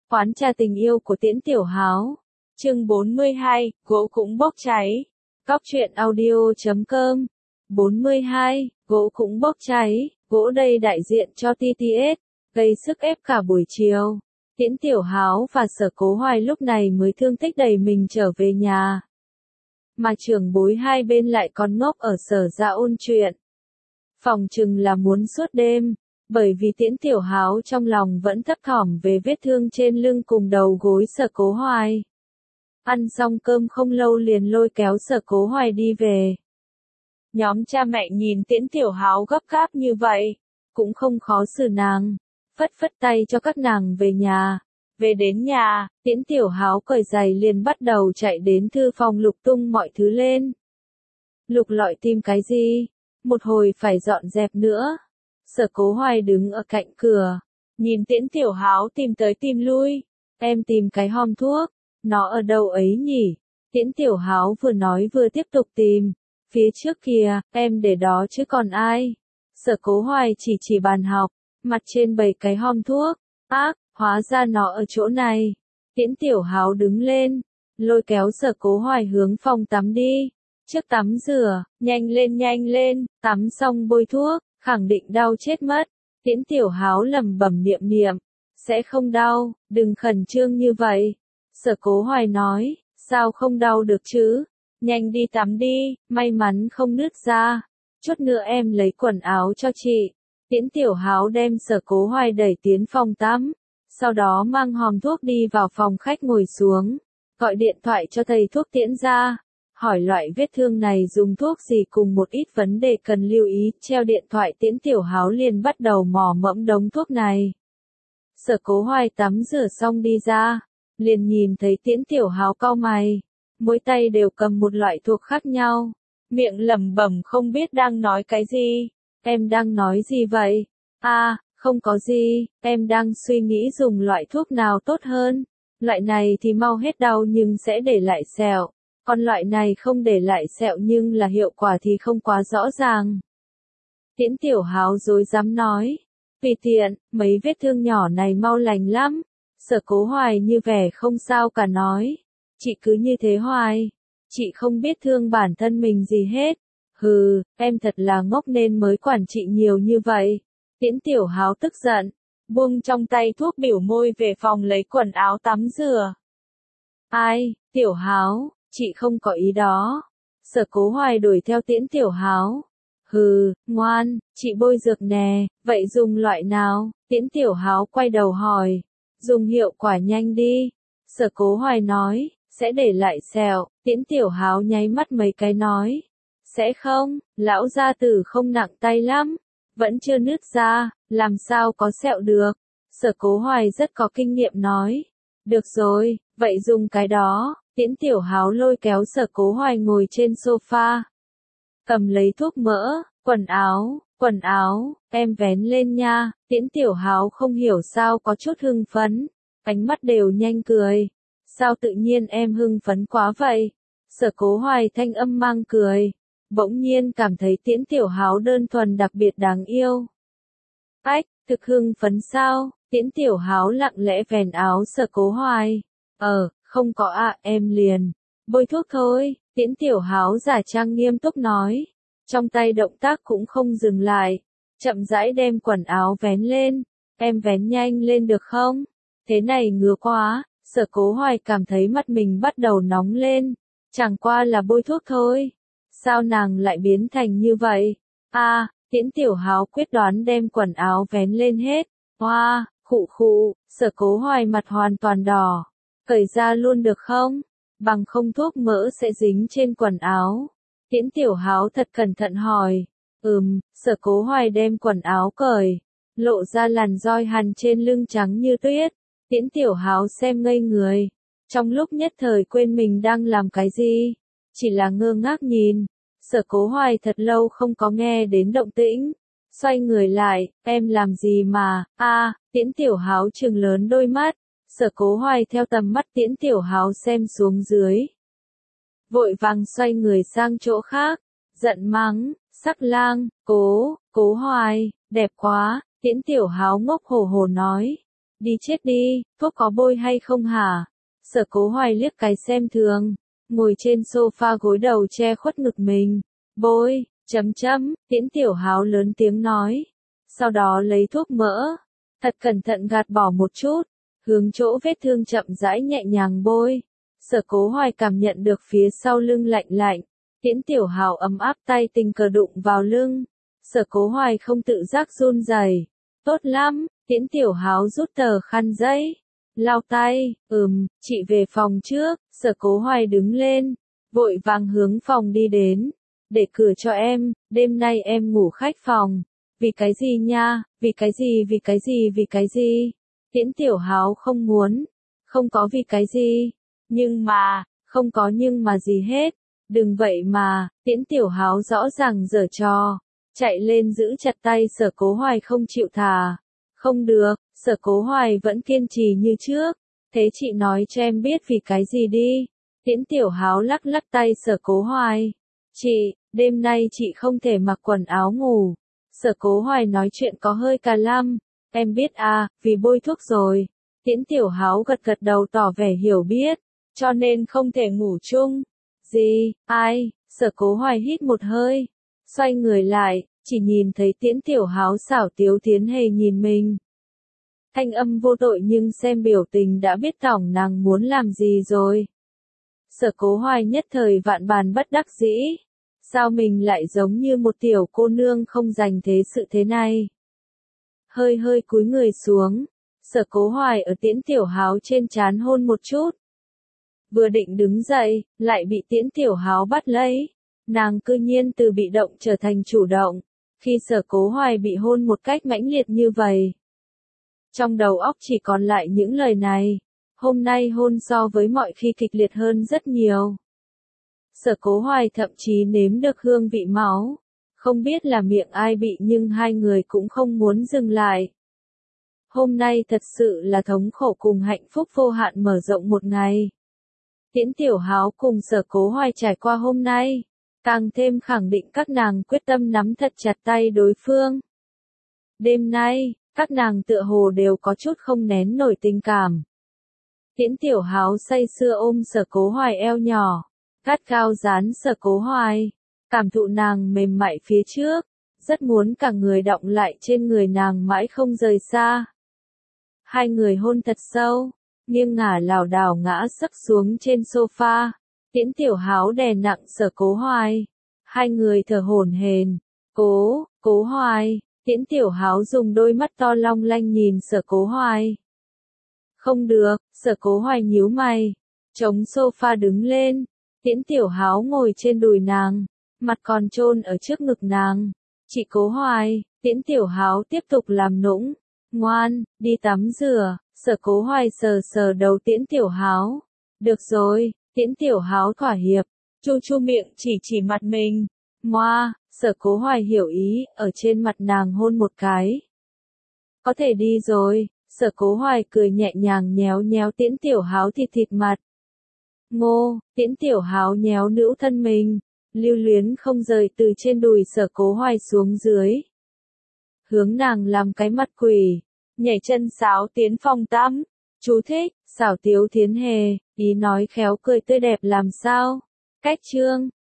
Quán trà tình yêu của Tiễn Tiểu Háo. Chương 42, gỗ cũng bốc cháy. Cóc truyện audio.com. 42, gỗ cũng bốc cháy. Gỗ đây đại diện cho TTS, gây sức ép cả buổi chiều. Tiễn Tiểu Háo và Sở Cố Hoài lúc này mới thương tích đầy mình trở về nhà. Mà trưởng bối hai bên lại còn ngốc ở Sở ra ôn chuyện. Phòng chừng là muốn suốt đêm. Bởi vì Tiễn Tiểu Háo trong lòng vẫn thấp thỏm về vết thương trên lưng cùng đầu gối Sở Cố Hoài. Ăn xong cơm không lâu liền lôi kéo Sở Cố Hoài đi về. Nhóm cha mẹ nhìn Tiễn Tiểu Háo gấp gáp như vậy, cũng không khó xử nàng, phất phất tay cho các nàng về nhà. Về đến nhà, Tiễn Tiểu Háo cởi giày liền bắt đầu chạy đến thư phòng lục tung mọi thứ lên. Lục lọi tìm cái gì? Một hồi phải dọn dẹp nữa. Sở Cố Hoài đứng ở cạnh cửa, nhìn Tiễn Tiểu Háo tìm tới tìm lui. Em tìm cái hòm thuốc, nó ở đâu ấy nhỉ? Tiễn Tiểu Háo vừa nói vừa tiếp tục tìm. Phía trước kìa, em để đó chứ còn ai? Sở Cố Hoài chỉ bàn học, mặt trên bày cái hòm thuốc. Ác, hóa ra nó ở chỗ này. Tiễn Tiểu Háo đứng lên, lôi kéo Sở Cố Hoài hướng phòng tắm đi. Trước tắm rửa, nhanh lên, tắm xong bôi thuốc. Khẳng định đau chết mất. Tiễn Tiểu Háo lẩm bẩm niệm, sẽ không đau, đừng khẩn trương như vậy. Sở Cố Hoài nói, sao không đau được chứ? Nhanh đi tắm đi, may mắn không nứt ra. Chút nữa em lấy quần áo cho chị. Tiễn Tiểu Háo đem Sở Cố Hoài đẩy tiến phòng tắm, sau đó mang hòm thuốc đi vào phòng khách ngồi xuống, gọi điện thoại cho thầy thuốc Tiễn ra. Hỏi loại vết thương này dùng thuốc gì cùng một ít vấn đề cần lưu ý, treo điện thoại Tiễn Tiểu Háo liền bắt đầu mò mẫm đống thuốc này. Sở Cố Hoài tắm rửa xong đi ra, liền nhìn thấy Tiễn Tiểu Háo cau mày, mỗi tay đều cầm một loại thuốc khác nhau, miệng lẩm bẩm không biết đang nói cái gì. Em đang nói gì vậy? À, không có gì, em đang suy nghĩ dùng loại thuốc nào tốt hơn. Loại này thì mau hết đau nhưng sẽ để lại sẹo. Còn loại này không để lại sẹo nhưng là hiệu quả thì không quá rõ ràng. Tiễn Tiểu Háo dối dám nói. Vì tiện, mấy vết thương nhỏ này mau lành lắm. Sở Cố Hoài như vẻ không sao cả nói. Chị cứ như thế hoài. Chị không biết thương bản thân mình gì hết. Hừ, em thật là ngốc nên mới quản chị nhiều như vậy. Tiễn Tiểu Háo tức giận, buông trong tay thuốc biểu môi về phòng lấy quần áo tắm rửa. Ai, Tiểu Háo, chị không có ý đó. Sở Cố Hoài đuổi theo Tiễn Tiểu Háo. Hừ, ngoan, chị bôi dược nè, vậy dùng loại nào? Tiễn Tiểu Háo quay đầu hỏi. Dùng hiệu quả nhanh đi. Sở Cố Hoài nói, sẽ để lại sẹo. Tiễn Tiểu Háo nháy mắt mấy cái nói. Sẽ không, lão gia tử không nặng tay lắm. Vẫn chưa nứt ra, làm sao có sẹo được. Sở Cố Hoài rất có kinh nghiệm nói. Được rồi, vậy dùng cái đó. Tiễn Tiểu Háo lôi kéo Sở Cố Hoài ngồi trên sofa. Cầm lấy thuốc mỡ, quần áo, em vén lên nha. Tiễn Tiểu Háo không hiểu sao có chút hưng phấn, ánh mắt đều nhanh cười. Sao tự nhiên em hưng phấn quá vậy? Sở Cố Hoài thanh âm mang cười, bỗng nhiên cảm thấy Tiễn Tiểu Háo đơn thuần đặc biệt đáng yêu. Ách, thực hưng phấn sao? Tiễn Tiểu Háo lặng lẽ vén áo Sở Cố Hoài. Không có ạ, em liền bôi thuốc thôi. Tiễn Tiểu Háo giả trang nghiêm túc nói, trong tay động tác cũng không dừng lại, chậm rãi đem quần áo vén lên. Em vén nhanh lên được không? Thế này ngứa quá. Sở Cố Hoài cảm thấy mắt mình bắt đầu nóng lên, chẳng qua là bôi thuốc thôi. Sao nàng lại biến thành như vậy? À, Tiễn Tiểu Háo quyết đoán đem quần áo vén lên hết. Hoa, khụ, Sở Cố Hoài mặt hoàn toàn đỏ. Cởi ra luôn được không? Bằng không thuốc mỡ sẽ dính trên quần áo. Tiễn Tiểu Háo thật cẩn thận hỏi. Sở Cố Hoài đem quần áo cởi, lộ ra làn roi hằn trên lưng trắng như tuyết. Tiễn Tiểu Háo xem ngây người, trong lúc nhất thời quên mình đang làm cái gì, chỉ là ngơ ngác nhìn. Sở Cố Hoài thật lâu không có nghe đến động tĩnh, xoay người lại, em làm gì mà? Tiễn Tiểu Háo trừng lớn đôi mắt. Sở Cố Hoài theo tầm mắt Tiễn Tiểu Háo xem xuống dưới, vội vàng xoay người sang chỗ khác, giận mắng, sắc lang, Cố Hoài, đẹp quá. Tiễn Tiểu Háo ngốc hổ hổ nói, Đi chết đi, thuốc có bôi hay không hả? Sở Cố Hoài liếc cái xem thường, ngồi trên sofa gối đầu che khuất ngực mình. Bôi, Tiễn Tiểu Háo lớn tiếng nói. Sau đó lấy thuốc mỡ, thật cẩn thận gạt bỏ một chút, hướng chỗ vết thương chậm rãi nhẹ nhàng bôi. Sở Cố Hoài cảm nhận được phía sau lưng lạnh lạnh, Tiễn Tiểu Háo ấm áp tay tình cờ đụng vào lưng. Sở Cố Hoài không tự giác run rẩy. Tốt lắm, Tiễn Tiểu Háo rút tờ khăn giấy, lau tay, chị về phòng trước. Sở Cố Hoài đứng lên, vội vàng hướng phòng đi đến. Để cửa cho em, đêm nay em ngủ khách phòng. Vì cái gì nha, vì cái gì? Tiễn Tiểu Háo không muốn, không có vì cái gì, nhưng mà, không có nhưng mà gì hết. Đừng vậy mà, Tiễn Tiểu Háo rõ ràng giở trò, chạy lên giữ chặt tay Sở Cố Hoài không chịu thả. Không được, Sở Cố Hoài vẫn kiên trì như trước. Thế chị nói cho em biết vì cái gì đi. Tiễn Tiểu Háo lắc lắc tay Sở Cố Hoài. Chị, đêm nay chị không thể mặc quần áo ngủ. Sở Cố Hoài nói chuyện có hơi cà lăm. Em biết à, vì bôi thuốc rồi. Tiễn Tiểu Háo gật gật đầu tỏ vẻ hiểu biết, cho nên không thể ngủ chung. Gì, ai? Sở Cố Hoài hít một hơi, xoay người lại, chỉ nhìn thấy Tiễn Tiểu Háo xảo tiếu tiến hề nhìn mình. Thanh âm vô tội nhưng xem biểu tình đã biết tỏng nàng muốn làm gì rồi. Sở Cố Hoài nhất thời vạn bàn bất đắc dĩ. Sao mình lại giống như một tiểu cô nương không dành thế sự thế này? Hơi hơi cúi người xuống, Sở Cố Hoài ở Tiễn Tiểu Háo trên trán hôn một chút. Vừa định đứng dậy, lại bị Tiễn Tiểu Háo bắt lấy. Nàng cư nhiên từ bị động trở thành chủ động, khi Sở Cố Hoài bị hôn một cách mãnh liệt như vậy. Trong đầu óc chỉ còn lại những lời này. Hôm nay hôn so với mọi khi kịch liệt hơn rất nhiều. Sở Cố Hoài thậm chí nếm được hương vị máu. Không biết là miệng ai bị nhưng hai người cũng không muốn dừng lại. Hôm nay thật sự là thống khổ cùng hạnh phúc vô hạn mở rộng một ngày. Tiễn Tiểu Háo cùng Sở Cố Hoài trải qua hôm nay, càng thêm khẳng định các nàng quyết tâm nắm thật chặt tay đối phương. Đêm nay, các nàng tựa hồ đều có chút không nén nổi tình cảm. Tiễn Tiểu Háo say sưa ôm Sở Cố Hoài eo nhỏ, gắt gao dán Sở Cố Hoài, cảm thụ nàng mềm mại phía trước, rất muốn cả người đọng lại trên người nàng mãi không rời xa. Hai người hôn thật sâu, nghiêng ngả lảo đảo ngã sấp xuống trên sofa. Tiễn Tiểu Háo đè nặng Sở Cố Hoài, hai người thở hổn hển. Cố Hoài. Tiễn Tiểu Háo dùng đôi mắt to long lanh nhìn Sở Cố Hoài. Không được, Sở Cố Hoài nhíu mày, chống sofa đứng lên. Tiễn Tiểu Háo ngồi trên đùi nàng, mặt còn chôn ở trước ngực nàng. Chị Cố Hoài. Tiễn Tiểu Háo tiếp tục làm nũng. Ngoan, đi tắm rửa. Sở Cố Hoài sờ sờ đầu Tiễn Tiểu Háo. Được rồi. Tiễn Tiểu Háo thỏa hiệp, chu miệng chỉ mặt mình. Ngoa. Sở Cố Hoài hiểu ý, ở trên mặt nàng hôn một cái. Có thể đi rồi. Sở Cố Hoài cười nhẹ nhàng nhéo nhéo Tiễn Tiểu Háo thịt mặt. Ngô. Tiễn Tiểu Háo nhéo nữ thân mình, lưu luyến không rời từ trên đùi Sở Cố Hoài xuống dưới. Hướng nàng làm cái mặt quỷ, nhảy chân sáo tiến phòng tắm. Chú thích, xảo tiếu thiến hề, ý nói khéo cười tươi đẹp làm sao. Cách chương.